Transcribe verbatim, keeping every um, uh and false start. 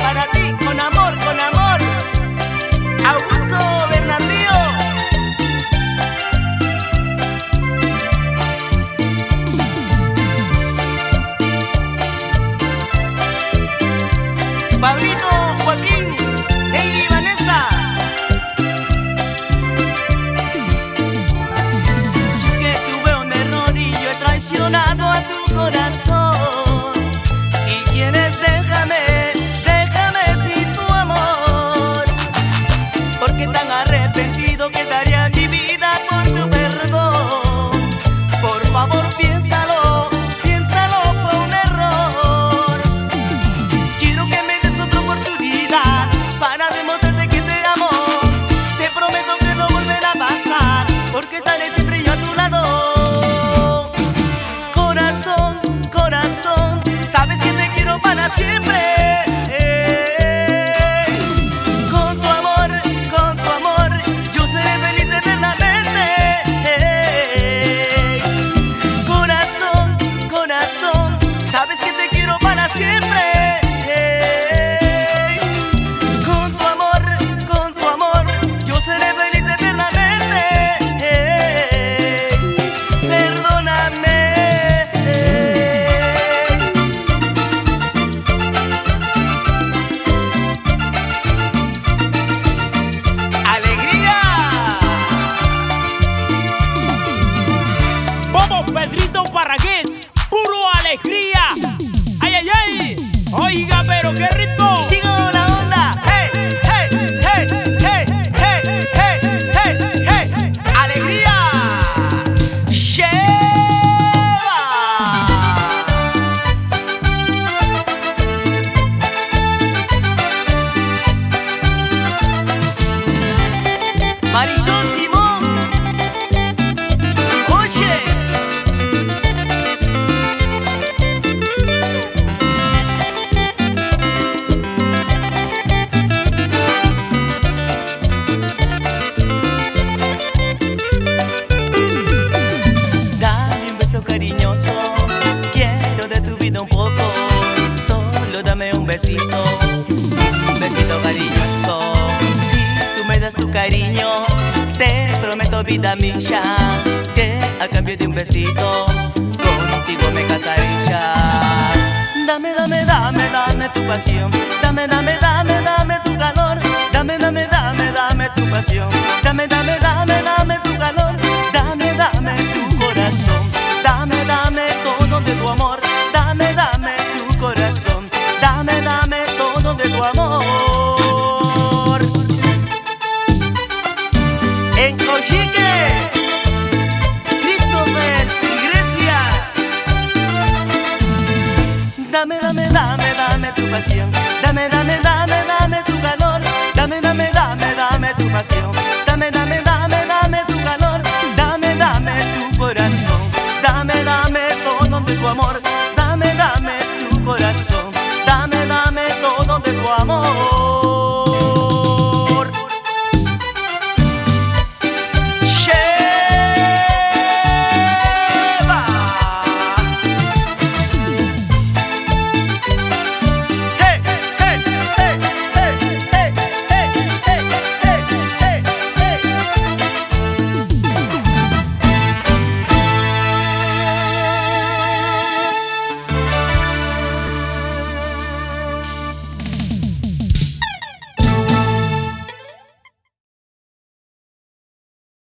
para ti, con amor, con amor. Augusto Bernardino. Pablito, Joaquín, Lady y Vanessa. Si es que tuve un error y yo he traicionado a tu corazón, si quieres déjame, déjame sin tu amor, porque tan arrepentido quedaría mi vida por tu perdón. Por favor piénsalo, piénsalo, fue un error. Quiero que me des otra oportunidad para demostrarte que te amo. Te prometo que no volverá a pasar, porque estaré siempre yo a tu lado. Corazón, corazón, sabes que te quiero para siempre. Con tu amor, con tu amor, yo seré feliz eternamente. Corazón, corazón, sabes que te quiero para siempre. Con tu amor, con tu amor, yo seré feliz eternamente. Perdóname. Vamos, Pedrito Parragués, puro alegría. Ay, ay, ay. Oiga, pero qué ritmo. Y sigo la onda. Hey, hey, hey, hey, hey, hey, hey, hey. Alegría. Lleva. Marisol Simón. Oye. Dame un beso cariñoso, quiero de tu vida un poco. Solo dame un besito, un besito cariñoso. Si tú me das tu cariño, te prometo vida mía, que a cambio de un besito, contigo me casaré ya. Dame, dame, dame, dame tu pasión. Dame, dame, dame, dame tu calor. Dame, dame, dame, dame tu pasión. Dame, dame, dame, dame tu calor. Dame, dame tu corazón. Dame, dame todo de tu amor. Dame, dame tu corazón. Dame, dame todo de tu amor. En Cochique, Christopher y Grecia. Dame, dame, dame, dame tu pasión. Dame, dame, dame, dame tu calor. Dame, dame, dame, dame tu pasión. Dame, dame, dame, dame tu calor. Dame, dame tu corazón. Dame, dame todo de tu amor. Dame, dame tu corazón. Dame, dame todo de tu amor.